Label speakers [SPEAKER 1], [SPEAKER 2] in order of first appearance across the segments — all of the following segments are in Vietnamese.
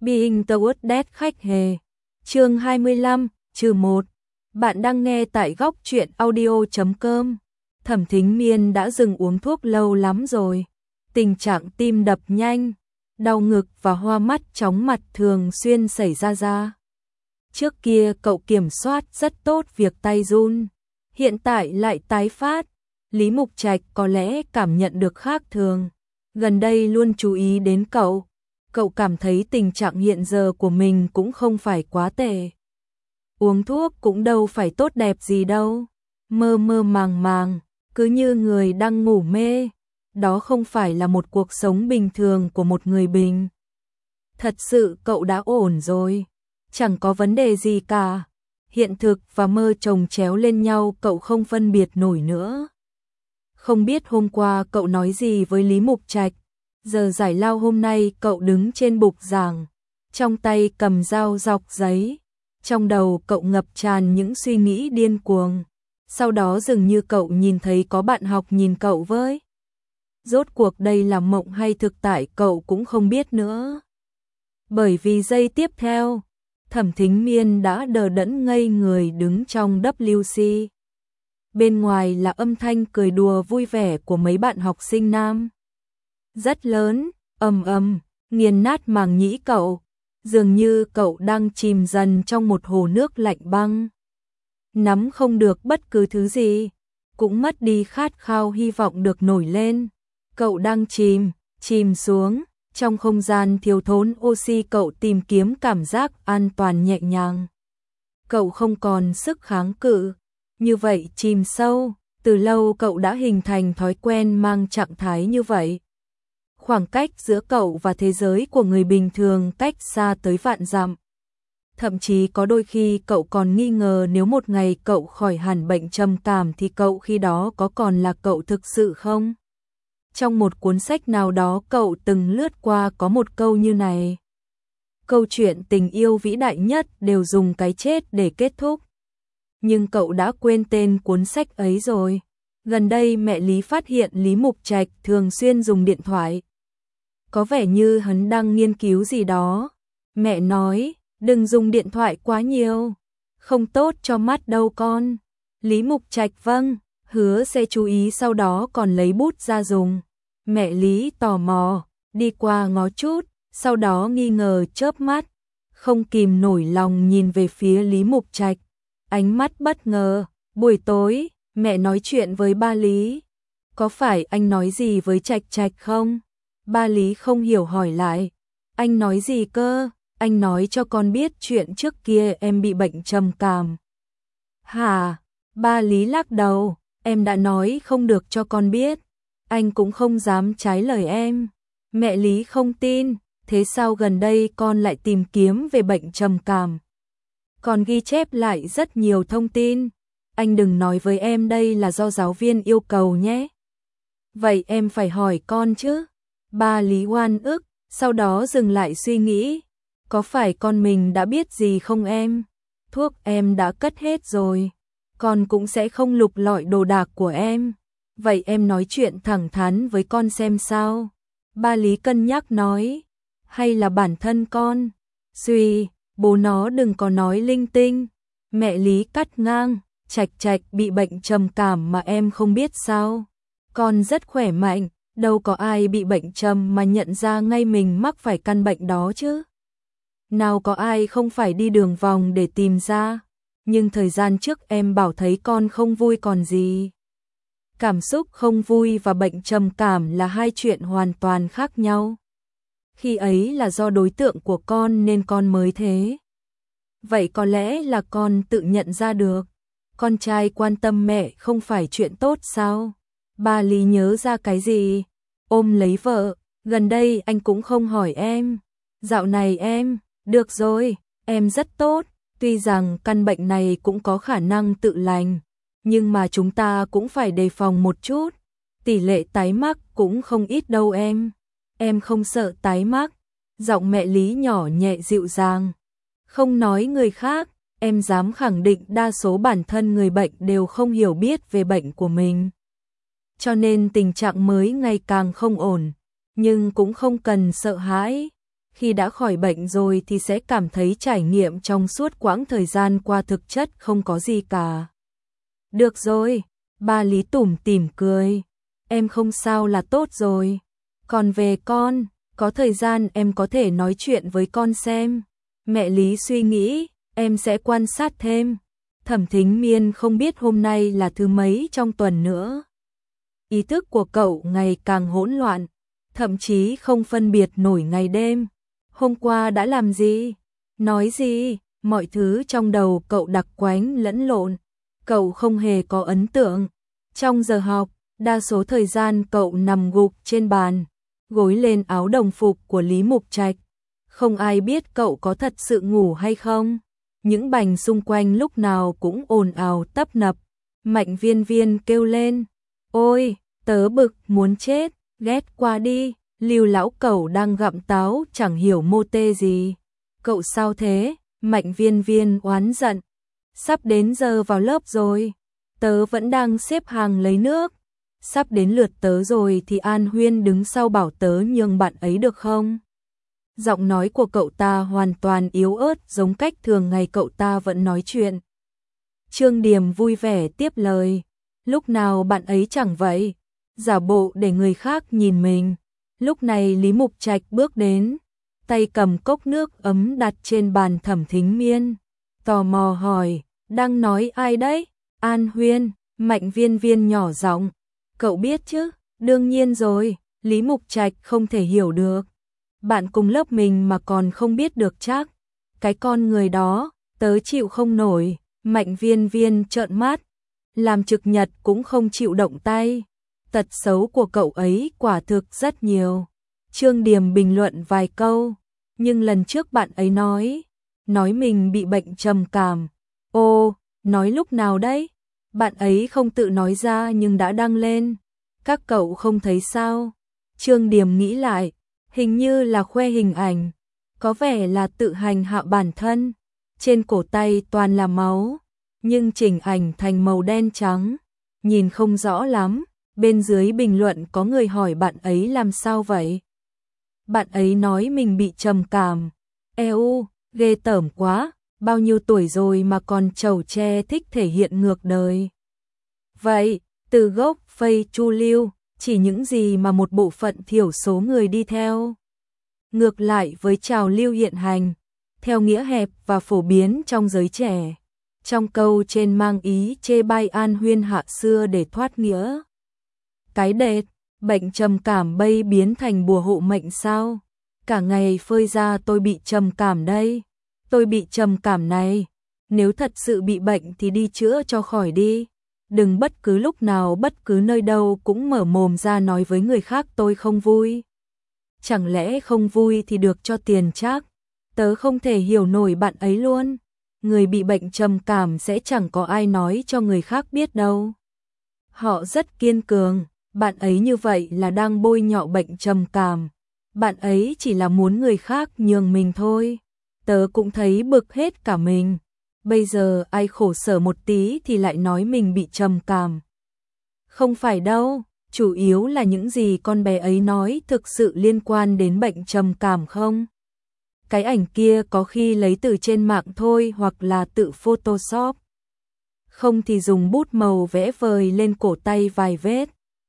[SPEAKER 1] Being Towards Death khách hề. Chương 25, -1. Bạn đang nghe tại góc truyện audio.com. Thẩm Thính Miên đã dừng uống thuốc lâu lắm rồi. Tình trạng tim đập nhanh, đau ngực và hoa mắt chóng mặt thường xuyên xảy ra. Trước kia cậu kiểm soát rất tốt việc tay run, hiện tại lại tái phát. Lý Mục Trạch có lẽ cảm nhận được khác thường, gần đây luôn chú ý đến cậu. Cậu cảm thấy tình trạng hiện giờ của mình cũng không phải quá tệ. Uống thuốc cũng đâu phải tốt đẹp gì đâu. Mơ mơ màng màng, cứ như người đang ngủ mê. Đó không phải là một cuộc sống bình thường của một người bình. Thật sự cậu đã ổn rồi. Chẳng có vấn đề gì cả. Hiện thực và mơ chồng chéo lên nhau, cậu không phân biệt nổi nữa. Không biết hôm qua cậu nói gì với Lý Mục Trạch. Giờ giải lao hôm nay cậu đứng trên bục giảng, trong tay cầm dao dọc giấy. Trong đầu cậu ngập tràn những suy nghĩ điên cuồng. Sau đó dường như cậu nhìn thấy có bạn học nhìn cậu với. Rốt cuộc đây là mộng hay thực tại cậu cũng không biết nữa. Bởi vì giây tiếp theo, Thẩm Thính Miên đã đờ đẫn ngây người đứng trong WC. Bên ngoài là âm thanh cười đùa vui vẻ của mấy bạn học sinh nam. Rất lớn, ầm ầm, nghiền nát màng nhĩ cậu. Dường như cậu đang chìm dần trong một hồ nước lạnh băng. Nắm không được bất cứ thứ gì, cũng mất đi khát khao hy vọng được nổi lên. Cậu đang chìm xuống, trong không gian thiếu thốn oxy cậu tìm kiếm cảm giác an toàn nhẹ nhàng. Cậu không còn sức kháng cự, như vậy chìm sâu, từ lâu cậu đã hình thành thói quen mang trạng thái như vậy. Khoảng cách giữa cậu và thế giới của người bình thường cách xa tới vạn dặm. Thậm chí có đôi khi cậu còn nghi ngờ nếu một ngày cậu khỏi hẳn bệnh trầm cảm thì cậu khi đó có còn là cậu thực sự không? Trong một cuốn sách nào đó cậu từng lướt qua có một câu như này. Câu chuyện tình yêu vĩ đại nhất đều dùng cái chết để kết thúc. Nhưng cậu đã quên tên cuốn sách ấy rồi. Gần đây mẹ Lý phát hiện Lý Mục Trạch thường xuyên dùng điện thoại. Có vẻ như hắn đang nghiên cứu gì đó. Mẹ nói, đừng dùng điện thoại quá nhiều. Không tốt cho mắt đâu con. Lý Mục Trạch vâng, hứa sẽ chú ý, sau đó còn lấy bút ra dùng. Mẹ Lý tò mò, đi qua ngó chút, sau đó nghi ngờ chớp mắt. Không kìm nổi lòng nhìn về phía Lý Mục Trạch. Ánh mắt bất ngờ, buổi tối, mẹ nói chuyện với ba Lý. Có phải anh nói gì với Trạch Trạch không? Ba Lý không hiểu hỏi lại. Anh nói gì cơ? Anh nói cho con biết chuyện trước kia em bị bệnh trầm cảm. Hả? Ba Lý lắc đầu. Em đã nói không được cho con biết. Anh cũng không dám trái lời em. Mẹ Lý không tin. Thế sao gần đây con lại tìm kiếm về bệnh trầm cảm? Con ghi chép lại rất nhiều thông tin. Anh đừng nói với em đây là do giáo viên yêu cầu nhé. Vậy em phải hỏi con chứ. Ba Lý oan ức, sau đó dừng lại suy nghĩ. Có phải con mình đã biết gì không em? Thuốc em đã cất hết rồi. Con cũng sẽ không lục lọi đồ đạc của em. Vậy em nói chuyện thẳng thắn với con xem sao. Ba Lý cân nhắc nói. Hay là bản thân con? Suy, bố nó đừng có nói linh tinh. Mẹ Lý cắt ngang. Trạch Trạch bị bệnh trầm cảm mà em không biết sao? Con rất khỏe mạnh. Đâu có ai bị bệnh trầm mà nhận ra ngay mình mắc phải căn bệnh đó chứ. Nào có ai không phải đi đường vòng để tìm ra. Nhưng thời gian trước em bảo thấy con không vui còn gì. Cảm xúc không vui và bệnh trầm cảm là hai chuyện hoàn toàn khác nhau. Khi ấy là do đối tượng của con nên con mới thế. Vậy có lẽ là con tự nhận ra được. Con trai quan tâm mẹ không phải chuyện tốt sao? Ba Lý nhớ ra cái gì? Ôm lấy vợ, gần đây anh cũng không hỏi em. Dạo này em, được rồi, em rất tốt. Tuy rằng căn bệnh này cũng có khả năng tự lành, nhưng mà chúng ta cũng phải đề phòng một chút. Tỷ lệ tái mắc cũng không ít đâu em. Em không sợ tái mắc. Giọng mẹ Lý nhỏ nhẹ dịu dàng. Không nói người khác, em dám khẳng định đa số bản thân người bệnh đều không hiểu biết về bệnh của mình. Cho nên tình trạng mới ngày càng không ổn, nhưng cũng không cần sợ hãi. Khi đã khỏi bệnh rồi thì sẽ cảm thấy trải nghiệm trong suốt quãng thời gian qua thực chất không có gì cả. Được rồi, ba Lý tủm tỉm cười. Em không sao là tốt rồi. Còn về con, có thời gian em có thể nói chuyện với con xem. Mẹ Lý suy nghĩ, em sẽ quan sát thêm. Thẩm Thính Miên không biết hôm nay là thứ mấy trong tuần nữa. Ý thức của cậu ngày càng hỗn loạn, thậm chí không phân biệt nổi ngày đêm. Hôm qua đã làm gì? Nói gì? Mọi thứ trong đầu cậu đặc quánh lẫn lộn. Cậu không hề có ấn tượng. Trong giờ học, đa số thời gian cậu nằm gục trên bàn, gối lên áo đồng phục của Lý Mục Trạch. Không ai biết cậu có thật sự ngủ hay không. Những bành xung quanh lúc nào cũng ồn ào tấp nập. Mạnh Viên Viên kêu lên. Ôi, tớ bực muốn chết, ghét qua đi. Lưu lão cẩu đang gặm táo chẳng hiểu mô tê gì. Cậu sao thế? Mạnh Viên Viên oán giận. Sắp đến giờ vào lớp rồi. Tớ vẫn đang xếp hàng lấy nước. Sắp đến lượt tớ rồi thì An Huyên đứng sau bảo tớ nhường bạn ấy được không? Giọng nói của cậu ta hoàn toàn yếu ớt giống cách thường ngày cậu ta vẫn nói chuyện. Trương Điềm vui vẻ tiếp lời. Lúc nào bạn ấy chẳng vậy. Giả bộ để người khác nhìn mình. Lúc này Lý Mục Trạch bước đến. Tay cầm cốc nước ấm đặt trên bàn Thẩm Thính Miên. Tò mò hỏi, đang nói ai đấy? An Huyên, Mạnh Viên Viên nhỏ giọng. Cậu biết chứ? Đương nhiên rồi. Lý Mục Trạch không thể hiểu được. Bạn cùng lớp mình mà còn không biết được chắc. Cái con người đó, tớ chịu không nổi. Mạnh Viên Viên trợn mắt. Làm trực nhật cũng không chịu động tay. Tật xấu của cậu ấy quả thực rất nhiều. Trương Điềm bình luận vài câu. Nhưng lần trước bạn ấy nói mình bị bệnh trầm cảm. Ô, nói lúc nào đấy? Bạn ấy không tự nói ra nhưng đã đăng lên. Các cậu không thấy sao? Trương Điềm nghĩ lại, hình như là khoe hình ảnh. Có vẻ là tự hành hạ bản thân. Trên cổ tay toàn là máu, nhưng chỉnh ảnh thành màu đen trắng. Nhìn không rõ lắm. Bên dưới bình luận có người hỏi bạn ấy làm sao vậy? Bạn ấy nói mình bị trầm cảm. Eo, ghê tởm quá, bao nhiêu tuổi rồi mà còn trầu tre thích thể hiện ngược đời. Vậy, từ gốc phây chu lưu, chỉ những gì mà một bộ phận thiểu số người đi theo. Ngược lại với trào lưu hiện hành, theo nghĩa hẹp và phổ biến trong giới trẻ. Trong câu trên mang ý chê bai An Huyên hạ xưa để thoát nghĩa. Cái đệt, bệnh trầm cảm bây biến thành bùa hộ mệnh sao? Cả ngày phơi ra tôi bị trầm cảm đây. Tôi bị trầm cảm này. Nếu thật sự bị bệnh thì đi chữa cho khỏi đi. Đừng bất cứ lúc nào bất cứ nơi đâu cũng mở mồm ra nói với người khác tôi không vui. Chẳng lẽ không vui thì được cho tiền chắc? Tớ không thể hiểu nổi bạn ấy luôn. Người bị bệnh trầm cảm sẽ chẳng có ai nói cho người khác biết đâu. Họ rất kiên cường. Bạn ấy như vậy là đang bôi nhọ bệnh trầm cảm. Bạn ấy chỉ là muốn người khác nhường mình thôi. Tớ cũng thấy bực hết cả mình. Bây giờ ai khổ sở một tí thì lại nói mình bị trầm cảm. Không phải đâu, chủ yếu là những gì con bé ấy nói thực sự liên quan đến bệnh trầm cảm không? Cái ảnh kia có khi lấy từ trên mạng thôi hoặc là tự Photoshop. Không thì dùng bút màu vẽ vời lên cổ tay vài vết.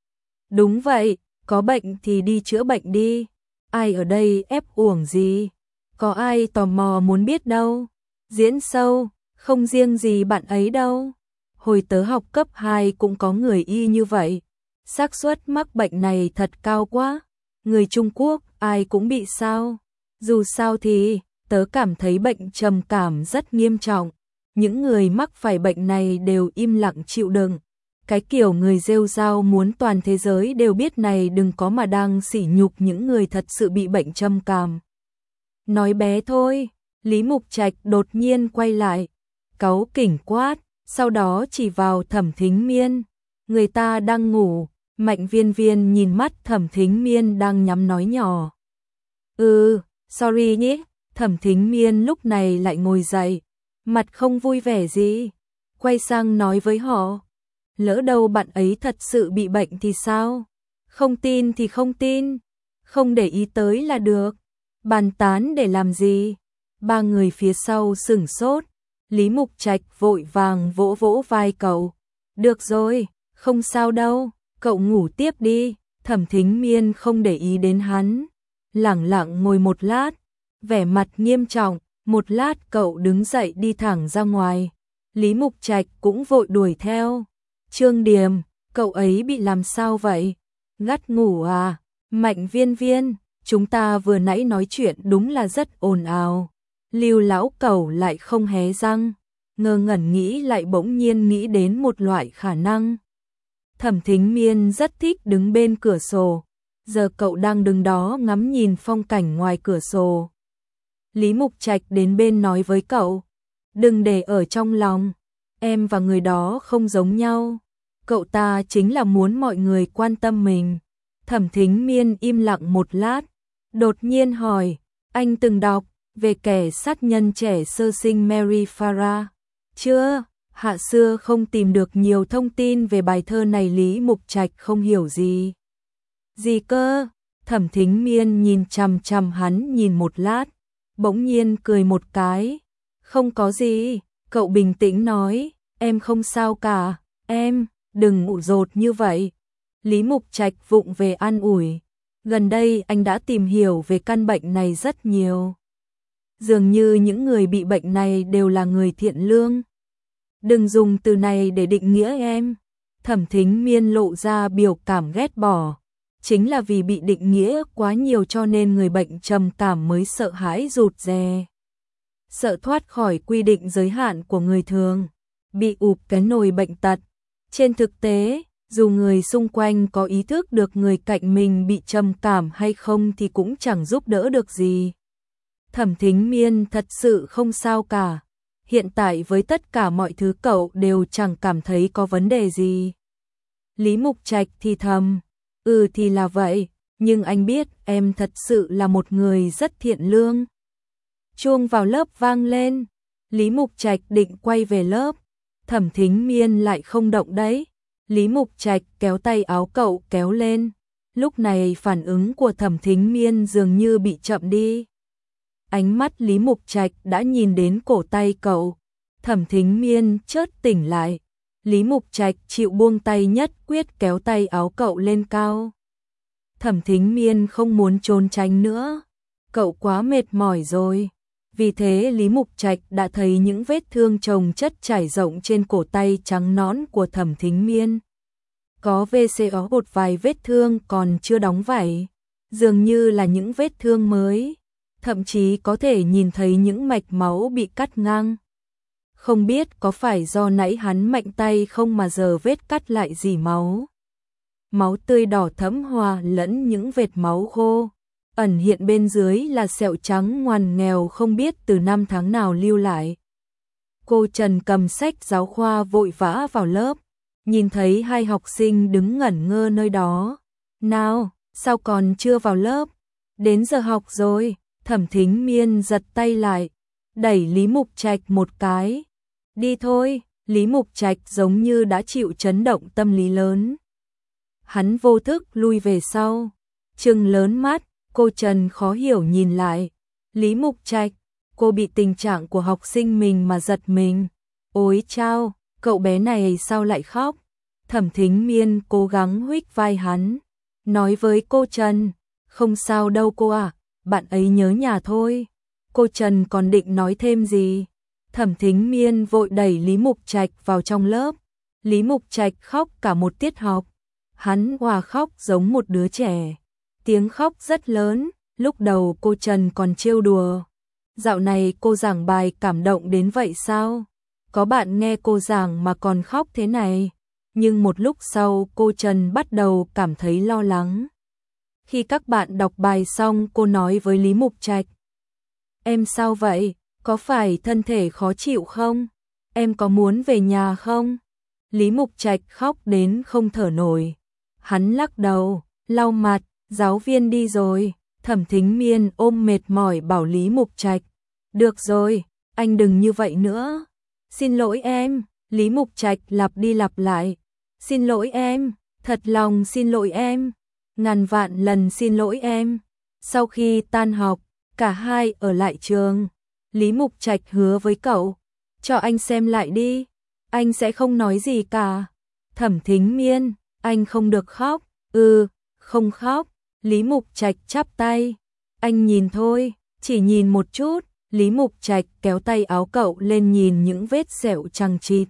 [SPEAKER 1] Đúng vậy, có bệnh thì đi chữa bệnh đi. Ai ở đây ép uổng gì? Có ai tò mò muốn biết đâu. Diễn sâu, không riêng gì bạn ấy đâu. Hồi tớ học cấp 2 cũng có người y như vậy. Xác suất mắc bệnh này thật cao quá. Người Trung Quốc ai cũng bị sao. Dù sao thì, tớ cảm thấy bệnh trầm cảm rất nghiêm trọng. Những người mắc phải bệnh này đều im lặng chịu đựng. Cái kiểu người rêu rao muốn toàn thế giới đều biết này đừng có mà đang sỉ nhục những người thật sự bị bệnh trầm cảm. Nói bé thôi, Lý Mục Trạch đột nhiên quay lại, cáu kỉnh quát, sau đó chỉ vào Thẩm Thính Miên. Người ta đang ngủ, Mạnh Viên Viên nhìn mắt Thẩm Thính Miên đang nhắm nói nhỏ. Sorry nhé, Thẩm Thính Miên lúc này lại ngồi dậy, mặt không vui vẻ gì, quay sang nói với họ. Lỡ đâu bạn ấy thật sự bị bệnh thì sao? Không tin thì không tin, không để ý tới là được. Bàn tán để làm gì? Ba người phía sau sửng sốt. Lý Mục Trạch vội vàng vỗ vỗ vai cậu. Được rồi, không sao đâu, cậu ngủ tiếp đi. Thẩm Thính Miên không để ý đến hắn, lẳng lặng ngồi một lát, vẻ mặt nghiêm trọng. Một lát cậu đứng dậy đi thẳng ra ngoài. Lý Mục Trạch cũng vội đuổi theo. Trương Điềm, cậu ấy bị làm sao vậy? Gắt ngủ à? Mạnh Viên Viên, chúng ta vừa nãy nói chuyện đúng là rất ồn ào. Lưu lão cẩu lại không hé răng, ngơ ngẩn nghĩ lại bỗng nhiên nghĩ đến một loại khả năng. Thẩm Thính Miên rất thích đứng bên cửa sổ, giờ cậu đang đứng đó ngắm nhìn phong cảnh ngoài cửa sổ. Lý Mục Trạch đến bên nói với cậu, đừng để ở trong lòng, em và người đó không giống nhau, cậu ta chính là muốn mọi người quan tâm mình. Thẩm Thính Miên im lặng một lát, đột nhiên hỏi, anh từng đọc về kẻ sát nhân trẻ sơ sinh Mary Farah? Chưa, hạ xưa không tìm được nhiều thông tin về bài thơ này. Lý Mục Trạch không hiểu gì. Gì cơ? Thẩm Thính Miên nhìn chằm chằm hắn nhìn một lát, bỗng nhiên cười một cái. Không có gì, cậu bình tĩnh nói, em không sao cả, em, đừng ủ dột như vậy. Lý Mục Trạch vụng về an ủi, gần đây anh đã tìm hiểu về căn bệnh này rất nhiều. Dường như những người bị bệnh này đều là người thiện lương. Đừng dùng từ này để định nghĩa em. Thẩm Thính Miên lộ ra biểu cảm ghét bỏ. Chính là vì bị định nghĩa quá nhiều cho nên người bệnh trầm cảm mới sợ hãi rụt rè. Sợ thoát khỏi quy định giới hạn của người thường, bị ụp cái nồi bệnh tật. Trên thực tế, dù người xung quanh có ý thức được người cạnh mình bị trầm cảm hay không thì cũng chẳng giúp đỡ được gì. Thẩm Thính Miên thật sự không sao cả. Hiện tại với tất cả mọi thứ cậu đều chẳng cảm thấy có vấn đề gì. Lý Mục Trạch thì thầm, thì là vậy, nhưng anh biết em thật sự là một người rất thiện lương. Chuông vào lớp vang lên, Lý Mục Trạch định quay về lớp, Thẩm Thính Miên lại không động đấy. Lý Mục Trạch kéo tay áo cậu kéo lên, lúc này phản ứng của Thẩm Thính Miên dường như bị chậm đi. Ánh mắt Lý Mục Trạch đã nhìn đến cổ tay cậu, Thẩm Thính Miên chợt tỉnh lại. Lý Mục Trạch chịu buông tay nhất quyết kéo tay áo cậu lên cao. Thẩm Thính Miên không muốn trốn tránh nữa, cậu quá mệt mỏi rồi. Vì thế Lý Mục Trạch đã thấy những vết thương chồng chất trải rộng trên cổ tay trắng nõn của Thẩm Thính Miên. Có VCO một vài vết thương còn chưa đóng vảy, dường như là những vết thương mới. Thậm chí có thể nhìn thấy những mạch máu bị cắt ngang. Không biết có phải do nãy hắn mạnh tay không mà giờ vết cắt lại dỉ máu. Máu tươi đỏ thẫm hòa lẫn những vệt máu khô. Ẩn hiện bên dưới là sẹo trắng ngoằn nghèo không biết từ năm tháng nào lưu lại. Cô Trần cầm sách giáo khoa vội vã vào lớp, nhìn thấy hai học sinh đứng ngẩn ngơ nơi đó. Nào, sao còn chưa vào lớp? Đến giờ học rồi. Thẩm Thính Miên giật tay lại, đẩy Lý Mục Trạch một cái. Đi thôi. Lý Mục Trạch giống như đã chịu chấn động tâm lý lớn. Hắn vô thức lui về sau, trừng lớn mắt. Cô Trần khó hiểu nhìn lại. Lý Mục Trạch, cô bị tình trạng của học sinh mình mà giật mình. Ôi chao, cậu bé này sao lại khóc? Thẩm Thính Miên cố gắng huých vai hắn, nói với cô Trần, không sao đâu cô ạ. Bạn ấy nhớ nhà thôi. Cô Trần còn định nói thêm gì. Thẩm Thính Miên vội đẩy Lý Mục Trạch vào trong lớp. Lý Mục Trạch khóc cả một tiết học. Hắn hòa khóc giống một đứa trẻ. Tiếng khóc rất lớn. Lúc đầu cô Trần còn trêu đùa. Dạo này cô giảng bài cảm động đến vậy sao? Có bạn nghe cô giảng mà còn khóc thế này. Nhưng một lúc sau cô Trần bắt đầu cảm thấy lo lắng. Khi các bạn đọc bài xong cô nói với Lý Mục Trạch. Em sao vậy? Có phải thân thể khó chịu không? Em có muốn về nhà không? Lý Mục Trạch khóc đến không thở nổi. Hắn lắc đầu, lau mặt, giáo viên đi rồi. Thẩm Thính Miên ôm mệt mỏi bảo Lý Mục Trạch. Được rồi, anh đừng như vậy nữa. Xin lỗi em. Lý Mục Trạch lặp đi lặp lại. Xin lỗi em, thật lòng xin lỗi em. Ngàn vạn lần xin lỗi em. Sau khi tan học, Cả hai ở lại trường. Lý Mục Trạch hứa với cậu, cho anh xem lại đi, anh sẽ không nói gì cả. Thẩm Thính Miên, anh không được khóc. Không khóc. Lý Mục Trạch chắp tay. Anh nhìn thôi, chỉ nhìn một chút. Lý Mục Trạch kéo tay áo cậu lên nhìn những vết sẹo chằng chịt.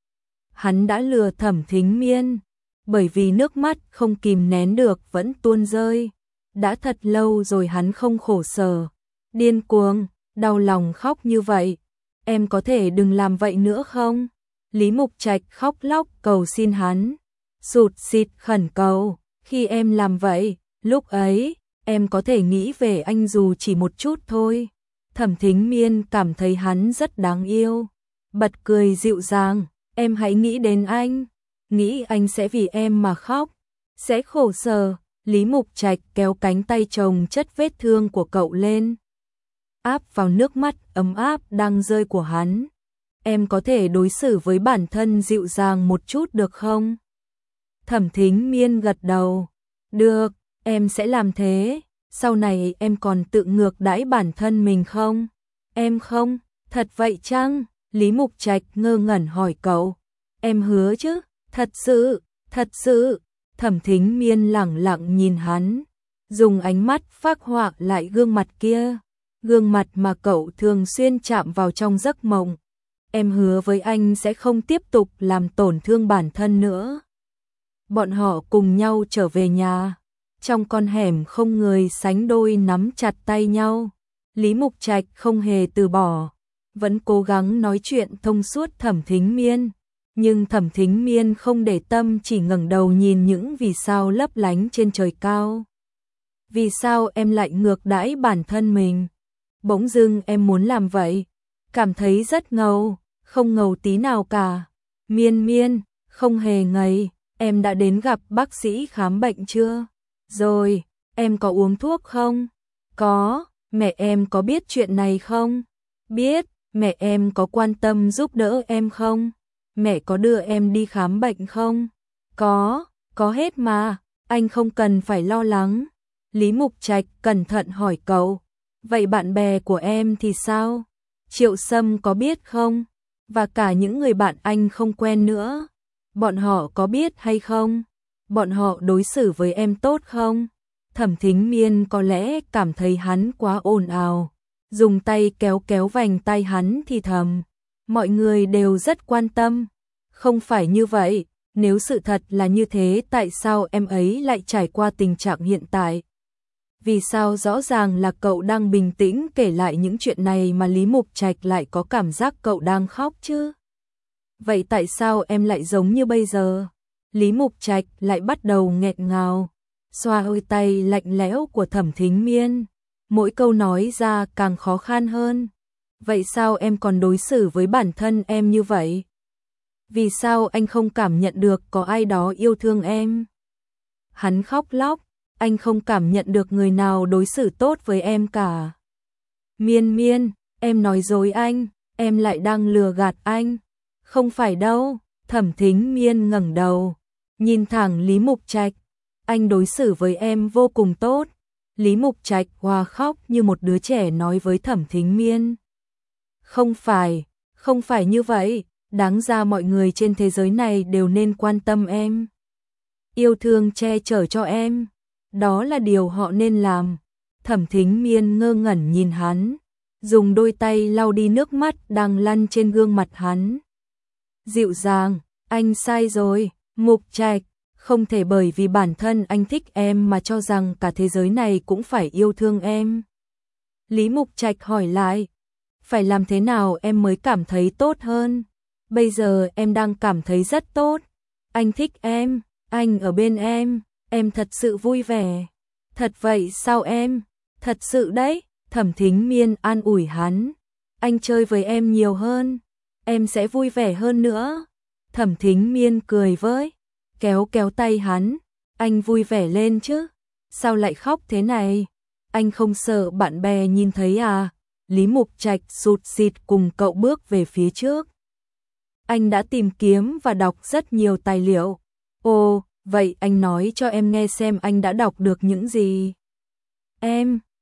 [SPEAKER 1] Hắn đã lừa Thẩm Thính Miên, bởi vì nước mắt không kìm nén được vẫn tuôn rơi. Đã thật lâu rồi hắn không khổ sở, điên cuồng, đau lòng khóc như vậy. Em có thể đừng làm vậy nữa không? Lý Mục Trạch khóc lóc cầu xin hắn, sụt sịt khẩn cầu. Khi em làm vậy, lúc ấy, em có thể nghĩ về anh dù chỉ một chút thôi. Thẩm Thính Miên cảm thấy hắn rất đáng yêu, bật cười dịu dàng. Em hãy nghĩ đến anh, nghĩ anh sẽ vì em mà khóc, sẽ khổ sở. Lý Mục Trạch kéo cánh tay chồng chất vết thương của cậu lên, áp vào nước mắt ấm áp đang rơi của hắn. Em có thể đối xử với bản thân dịu dàng một chút được không? Thẩm Thính Miên gật đầu. Được, em sẽ làm thế. Sau này em còn tự ngược đãi bản thân mình không? Em không, thật vậy chăng? Lý Mục Trạch ngơ ngẩn hỏi cậu. Em hứa chứ? Thật sự, thật sự. Thẩm Thính Miên lẳng lặng nhìn hắn, dùng ánh mắt phác họa lại gương mặt kia, gương mặt mà cậu thường xuyên chạm vào trong giấc mộng. Em hứa với anh sẽ không tiếp tục làm tổn thương bản thân nữa. Bọn họ cùng nhau trở về nhà, trong con hẻm không người sánh đôi nắm chặt tay nhau. Lý Mục Trạch không hề từ bỏ, vẫn cố gắng nói chuyện thông suốt Thẩm Thính Miên. Nhưng Thẩm Thính Miên không để tâm, chỉ ngẩng đầu nhìn những vì sao lấp lánh trên trời cao. Vì sao em lại ngược đãi bản thân mình? Bỗng dưng em muốn làm vậy, cảm thấy rất ngầu, không ngầu tí nào cả. Miên Miên, không hề ngấy, em đã đến gặp bác sĩ khám bệnh chưa? Rồi, em có uống thuốc không? Có, mẹ em có biết chuyện này không? Biết, mẹ em có quan tâm giúp đỡ em không? Mẹ có đưa em đi khám bệnh không? Có hết mà, anh không cần phải lo lắng. Lý Mục Trạch cẩn thận hỏi cậu, vậy bạn bè của em thì sao? Triệu Sâm có biết không? Và cả những người bạn anh không quen nữa, bọn họ có biết hay không? Bọn họ đối xử với em tốt không? Thẩm Thính Miên có lẽ cảm thấy hắn quá ồn ào, dùng tay kéo kéo vành tay hắn thì thầm. Mọi người đều rất quan tâm. Không phải như vậy, nếu sự thật là như thế tại sao em ấy lại trải qua tình trạng hiện tại? Vì sao rõ ràng là cậu đang bình tĩnh kể lại những chuyện này mà Lý Mục Trạch lại có cảm giác cậu đang khóc chứ? Vậy tại sao em lại giống như bây giờ? Lý Mục Trạch lại bắt đầu nghẹn ngào, xoa đôi tay lạnh lẽo của Thẩm Thính Miên. Mỗi câu nói ra càng khó khăn hơn. Vậy sao em còn đối xử với bản thân em như vậy? Vì sao anh không cảm nhận được có ai đó yêu thương em? Hắn khóc lóc, anh không cảm nhận được người nào đối xử tốt với em cả. Miên Miên, em nói dối anh, em lại đang lừa gạt anh. Không phải đâu. Thẩm Thính Miên ngẩng đầu, nhìn thẳng Lý Mục Trạch. Anh đối xử với em vô cùng tốt. Lý Mục Trạch hòa khóc như một đứa trẻ nói với Thẩm Thính Miên. Không phải như vậy, đáng ra mọi người trên thế giới này đều nên quan tâm em, yêu thương che chở cho em, đó là điều họ nên làm. Thẩm Thính Miên ngơ ngẩn nhìn hắn, dùng đôi tay lau đi nước mắt đang lăn trên gương mặt hắn. Dịu dàng, anh sai rồi, Mục Trạch, không thể bởi vì bản thân anh thích em mà cho rằng cả thế giới này cũng phải yêu thương em. Lý Mục Trạch hỏi lại, phải làm thế nào em mới cảm thấy tốt hơn? Bây giờ em đang cảm thấy rất tốt. Anh thích em, anh ở bên em thật sự vui vẻ. Thật vậy sao em? Thật sự đấy, Thẩm Thính Miên an ủi hắn. Anh chơi với em nhiều hơn, em sẽ vui vẻ hơn nữa. Thẩm Thính Miên cười với, kéo kéo tay hắn. Anh vui vẻ lên chứ, sao lại khóc thế này? Anh không sợ bạn bè nhìn thấy à? Lý Mục Trạch sụt sịt cùng cậu bước về phía trước. Anh đã tìm kiếm và đọc rất nhiều tài liệu. Ồ, vậy anh nói cho em nghe xem anh đã đọc được những gì?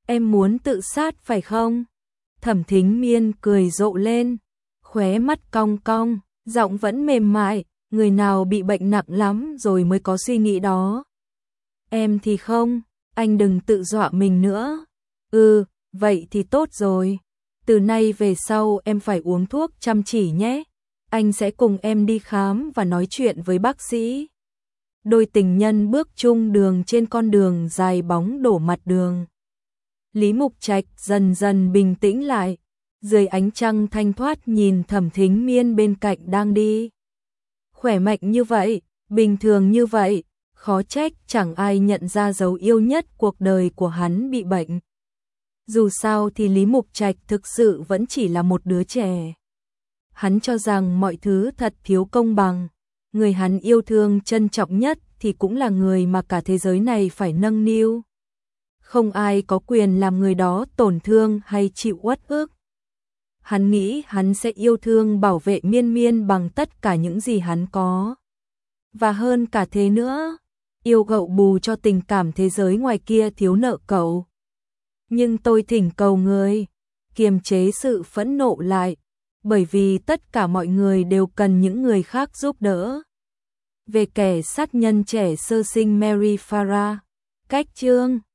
[SPEAKER 1] Em muốn tự sát phải không? Thẩm Thính Miên cười rộ lên, khóe mắt cong cong, giọng vẫn mềm mại, người nào bị bệnh nặng lắm rồi mới có suy nghĩ đó. Em thì không, anh đừng tự dọa mình nữa. Vậy thì tốt rồi. Từ nay về sau em phải uống thuốc chăm chỉ nhé. Anh sẽ cùng em đi khám và nói chuyện với bác sĩ. Đôi tình nhân bước chung đường trên con đường dài bóng đổ mặt đường. Lý Mục Trạch dần dần bình tĩnh lại, dưới ánh trăng thanh thoát nhìn Thẩm Thính Miên bên cạnh đang đi. Khỏe mạnh như vậy, bình thường như vậy, khó trách chẳng ai nhận ra dấu yêu nhất cuộc đời của hắn bị bệnh. Dù sao thì Lý Mục Trạch thực sự vẫn chỉ là một đứa trẻ. Hắn cho rằng mọi thứ thật thiếu công bằng, người hắn yêu thương trân trọng nhất thì cũng là người mà cả thế giới này phải nâng niu. Không ai có quyền làm người đó tổn thương hay chịu uất ức. Hắn nghĩ hắn sẽ yêu thương bảo vệ Miên Miên bằng tất cả những gì hắn có. Và hơn cả thế nữa, yêu cậu bù cho tình cảm thế giới ngoài kia thiếu nợ cậu. Nhưng tôi thỉnh cầu người, kiềm chế sự phẫn nộ lại, bởi vì tất cả mọi người đều cần những người khác giúp đỡ. Về kẻ sát nhân trẻ sơ sinh Mary Farah, cách chương